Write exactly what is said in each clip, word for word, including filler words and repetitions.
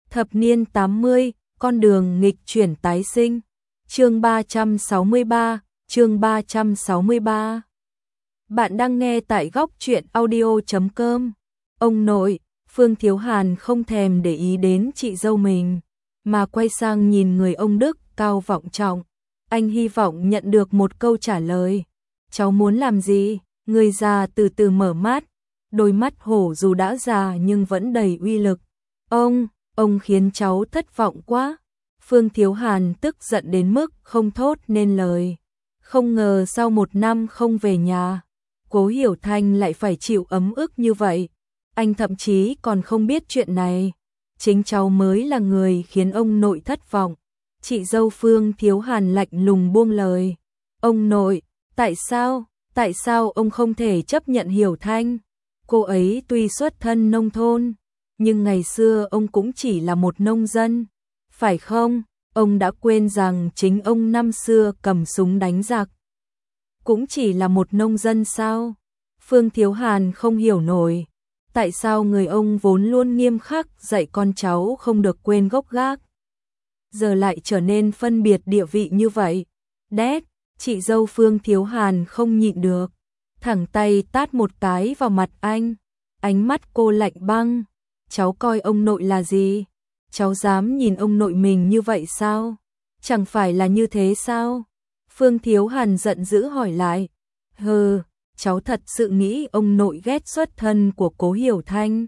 Thập niên tám mươi, con đường nghịch chuyển tái sinh. Chương ba trăm sáu mươi ba, chương ba trăm sáu mươi ba. Bạn đang nghe tại góc truyện audio chấm com. Ông nội, Phương Thiếu Hàn không thèm để ý đến chị dâu mình, mà quay sang nhìn người ông Đức cao vọng trọng. Anh hy vọng nhận được một câu trả lời. Cháu muốn làm gì? Người già từ từ mở mắt, đôi mắt hổ dù đã già nhưng vẫn đầy uy lực. Ông, ông khiến cháu thất vọng quá. Phương Thiếu Hàn tức giận đến mức không thốt nên lời. Không ngờ sau một năm không về nhà, Cố Hiểu Thanh lại phải chịu ấm ức như vậy. Anh thậm chí còn không biết chuyện này. Chính cháu mới là người khiến ông nội thất vọng. Chị dâu Phương Thiếu Hàn lạnh lùng buông lời. Ông nội, tại sao, tại sao ông không thể chấp nhận Hiểu Thanh? Cô ấy tuy xuất thân nông thôn, nhưng ngày xưa ông cũng chỉ là một nông dân. Phải không? Ông đã quên rằng chính ông năm xưa cầm súng đánh giặc cũng chỉ là một nông dân sao? Phương Thiếu Hàn không hiểu nổi. Tại sao người ông vốn luôn nghiêm khắc dạy con cháu không được quên gốc gác, giờ lại trở nên phân biệt địa vị như vậy? Đét, chị dâu Phương Thiếu Hàn không nhịn được, thẳng tay tát một cái vào mặt anh. Ánh mắt cô lạnh băng. Cháu coi ông nội là gì? Cháu dám nhìn ông nội mình như vậy sao? Chẳng phải là như thế sao? Phương Thiếu Hàn giận dữ hỏi lại. Hừ, cháu thật sự nghĩ ông nội ghét xuất thân của Cố Hiểu Thanh?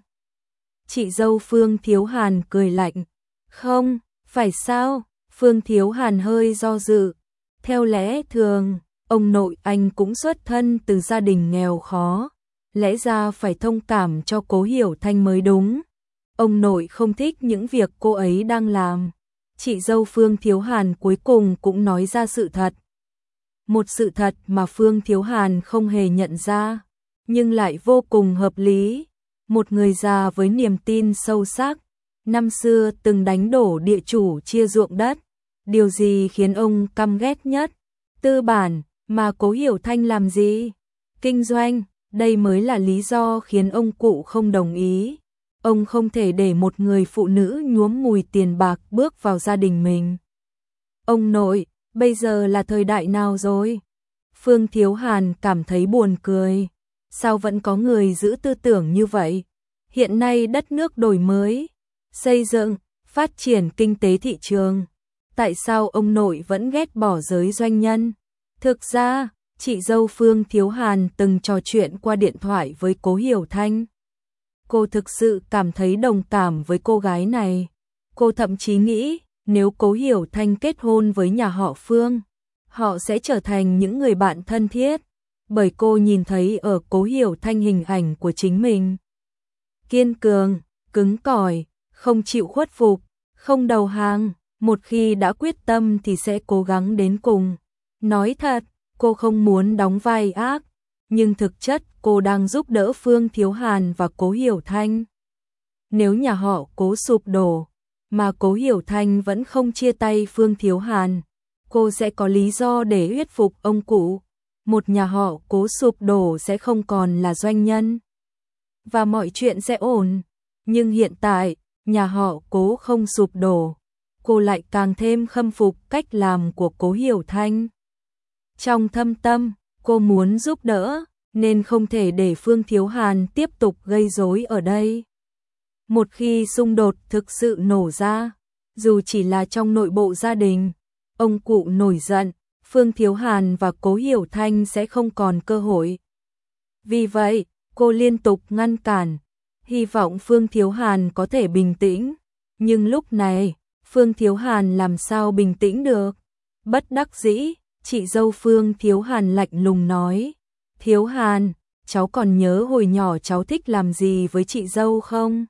Chị dâu Phương Thiếu Hàn cười lạnh. Không, phải sao? Phương Thiếu Hàn hơi do dự. Theo lẽ thường, ông nội anh cũng xuất thân từ gia đình nghèo khó, lẽ ra phải thông cảm cho Cố Hiểu Thanh mới đúng. Ông nội không thích những việc cô ấy đang làm. Chị dâu Phương Thiếu Hàn cuối cùng cũng nói ra sự thật. Một sự thật mà Phương Thiếu Hàn không hề nhận ra, nhưng lại vô cùng hợp lý. Một người già với niềm tin sâu sắc, năm xưa từng đánh đổ địa chủ chia ruộng đất. Điều gì khiến ông căm ghét nhất? Tư bản. Mà Cố Hiểu Thanh làm gì? Kinh doanh. Đây mới là lý do khiến ông cụ không đồng ý. Ông không thể để một người phụ nữ nhuốm mùi tiền bạc bước vào gia đình mình. Ông nội, bây giờ là thời đại nào rồi? Phương Thiếu Hàn cảm thấy buồn cười. Sao vẫn có người giữ tư tưởng như vậy? Hiện nay đất nước đổi mới, xây dựng, phát triển kinh tế thị trường. Tại sao ông nội vẫn ghét bỏ giới doanh nhân? Thực ra, chị dâu Phương Thiếu Hàn từng trò chuyện qua điện thoại với Cố Hiểu Thanh. Cô thực sự cảm thấy đồng cảm với cô gái này. Cô thậm chí nghĩ, nếu Cố Hiểu Thanh kết hôn với nhà họ Phương, họ sẽ trở thành những người bạn thân thiết. Bởi cô nhìn thấy ở Cố Hiểu Thanh hình ảnh của chính mình. Kiên cường, cứng cỏi, không chịu khuất phục, không đầu hàng. Một khi đã quyết tâm thì sẽ cố gắng đến cùng. Nói thật, cô không muốn đóng vai ác, nhưng thực chất cô đang giúp đỡ Phương Thiếu Hàn và Cố Hiểu Thanh. Nếu nhà họ Cố sụp đổ, mà Cố Hiểu Thanh vẫn không chia tay Phương Thiếu Hàn, cô sẽ có lý do để thuyết phục ông cụ. Một nhà họ Cố sụp đổ sẽ không còn là doanh nhân, và mọi chuyện sẽ ổn. Nhưng hiện tại, nhà họ Cố không sụp đổ, cô lại càng thêm khâm phục cách làm của Cố Hiểu Thanh. Trong thâm tâm, cô muốn giúp đỡ, nên không thể để Phương Thiếu Hàn tiếp tục gây rối ở đây. Một khi xung đột thực sự nổ ra, dù chỉ là trong nội bộ gia đình, ông cụ nổi giận, Phương Thiếu Hàn và Cố Hiểu Thanh sẽ không còn cơ hội. Vì vậy, cô liên tục ngăn cản, hy vọng Phương Thiếu Hàn có thể bình tĩnh. Nhưng lúc này, Phương Thiếu Hàn làm sao bình tĩnh được? Bất đắc dĩ, chị dâu Phương Thiếu Hàn lạnh lùng nói. Thiếu Hàn, cháu còn nhớ hồi nhỏ cháu thích làm gì với chị dâu không?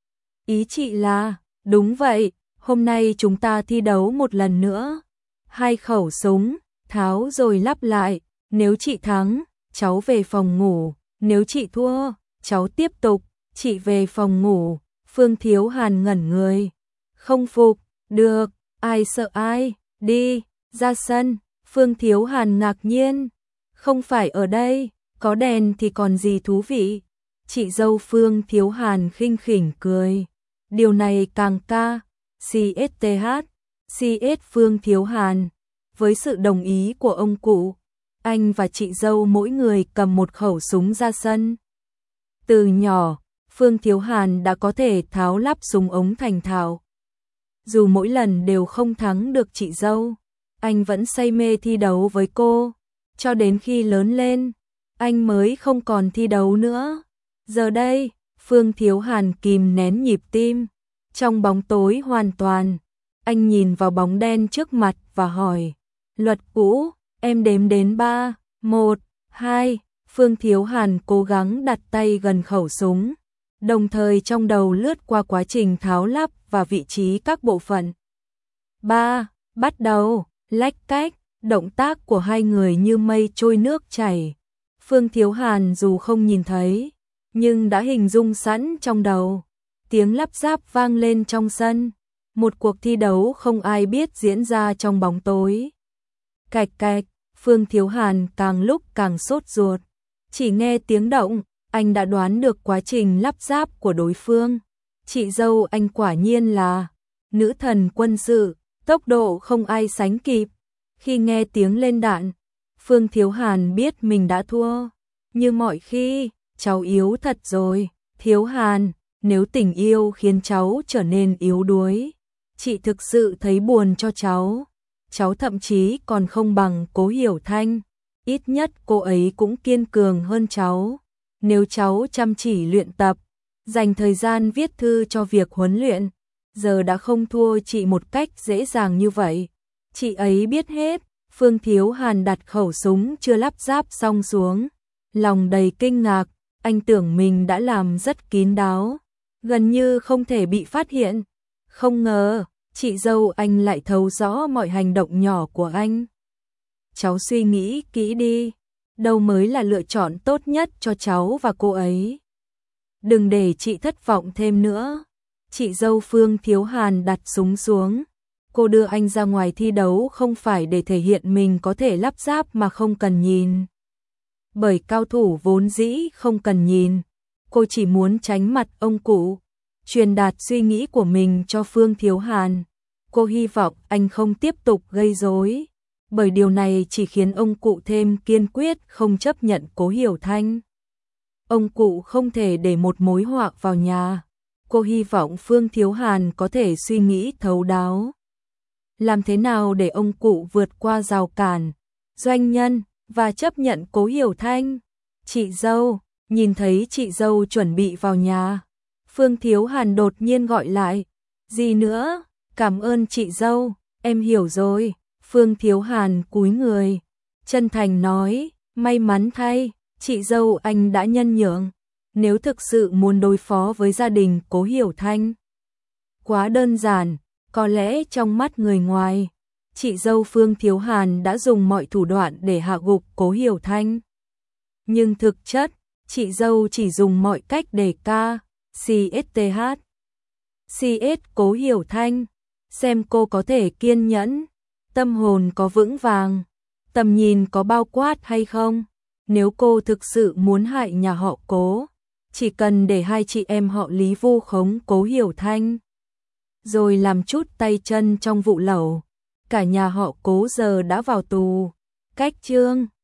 Ý chị là, đúng vậy, hôm nay chúng ta thi đấu một lần nữa. Hai khẩu súng, tháo rồi lắp lại. Nếu chị thắng, cháu về phòng ngủ. Nếu chị thua, cháu tiếp tục. Chị về phòng ngủ. Phương Thiếu Hàn ngẩn người. Không phục, được, ai sợ ai, đi, ra sân. Phương Thiếu Hàn ngạc nhiên. Không phải ở đây, có đèn thì còn gì thú vị. Chị dâu Phương Thiếu Hàn khinh khỉnh cười. Điều này càng ca, xê ét tê hát, xê ét Phương Thiếu Hàn. Với sự đồng ý của ông cụ, anh và chị dâu mỗi người cầm một khẩu súng ra sân. Từ nhỏ, Phương Thiếu Hàn đã có thể tháo lắp súng ống thành thạo. Dù mỗi lần đều không thắng được chị dâu, anh vẫn say mê thi đấu với cô. Cho đến khi lớn lên, anh mới không còn thi đấu nữa. Giờ đây, Phương Thiếu Hàn kìm nén nhịp tim. Trong bóng tối hoàn toàn, anh nhìn vào bóng đen trước mặt và hỏi. Luật cũ, em đếm đến ba, một, hai. Phương Thiếu Hàn cố gắng đặt tay gần khẩu súng, đồng thời trong đầu lướt qua quá trình tháo lắp và vị trí các bộ phận. ba. Bắt đầu, lách cách, động tác của hai người như mây trôi nước chảy. Phương Thiếu Hàn dù không nhìn thấy, nhưng đã hình dung sẵn trong đầu. Tiếng lắp ráp vang lên trong sân. Một cuộc thi đấu không ai biết diễn ra trong bóng tối. Cạch cạch, Phương Thiếu Hàn càng lúc càng sốt ruột. Chỉ nghe tiếng động, anh đã đoán được quá trình lắp ráp của đối phương. Chị dâu anh quả nhiên là nữ thần quân sự, tốc độ không ai sánh kịp. Khi nghe tiếng lên đạn, Phương Thiếu Hàn biết mình đã thua. Như mọi khi, cháu yếu thật rồi. Thiếu Hàn, nếu tình yêu khiến cháu trở nên yếu đuối, chị thực sự thấy buồn cho cháu. Cháu thậm chí còn không bằng Cố Hiểu Thanh. Ít nhất cô ấy cũng kiên cường hơn cháu. Nếu cháu chăm chỉ luyện tập, dành thời gian viết thư cho việc huấn luyện, giờ đã không thua chị một cách dễ dàng như vậy. Chị ấy biết hết. Phương Thiếu Hàn đặt khẩu súng chưa lắp ráp xong xuống. Lòng đầy kinh ngạc, anh tưởng mình đã làm rất kín đáo, gần như không thể bị phát hiện. Không ngờ, chị dâu anh lại thấu rõ mọi hành động nhỏ của anh. Cháu suy nghĩ kỹ đi, đâu mới là lựa chọn tốt nhất cho cháu và cô ấy. Đừng để chị thất vọng thêm nữa. Chị dâu Phương Thiếu Hàn đặt súng xuống. Cô đưa anh ra ngoài thi đấu không phải để thể hiện mình có thể lắp ráp mà không cần nhìn. Bởi cao thủ vốn dĩ không cần nhìn. Cô chỉ muốn tránh mặt ông cụ, truyền đạt suy nghĩ của mình cho Phương Thiếu Hàn. Cô hy vọng anh không tiếp tục gây rối, bởi điều này chỉ khiến ông cụ thêm kiên quyết không chấp nhận Cố Hiểu Thanh. Ông cụ không thể để một mối họa vào nhà. Cô hy vọng Phương Thiếu Hàn có thể suy nghĩ thấu đáo. Làm thế nào để ông cụ vượt qua rào cản, doanh nhân và chấp nhận Cố Hiểu Thanh? Chị dâu, nhìn thấy chị dâu chuẩn bị vào nhà, Phương Thiếu Hàn đột nhiên gọi lại. Gì nữa? Cảm ơn chị dâu, em hiểu rồi. Phương Thiếu Hàn cúi người, chân thành nói, may mắn thay, chị dâu anh đã nhân nhượng. Nếu thực sự muốn đối phó với gia đình Cố Hiểu Thanh, quá đơn giản, có lẽ trong mắt người ngoài, chị dâu Phương Thiếu Hàn đã dùng mọi thủ đoạn để hạ gục Cố Hiểu Thanh. Nhưng thực chất, chị dâu chỉ dùng mọi cách để ca, xê ét tê hát, xê ét Cố Hiểu Thanh, xem cô có thể kiên nhẫn, tâm hồn có vững vàng, tầm nhìn có bao quát hay không. Nếu cô thực sự muốn hại nhà họ Cố, chỉ cần để hai chị em họ Lý vu khống Cố Hiểu Thanh, rồi làm chút tay chân trong vụ lẩu, cả nhà họ Cố giờ đã vào tù. Cách chương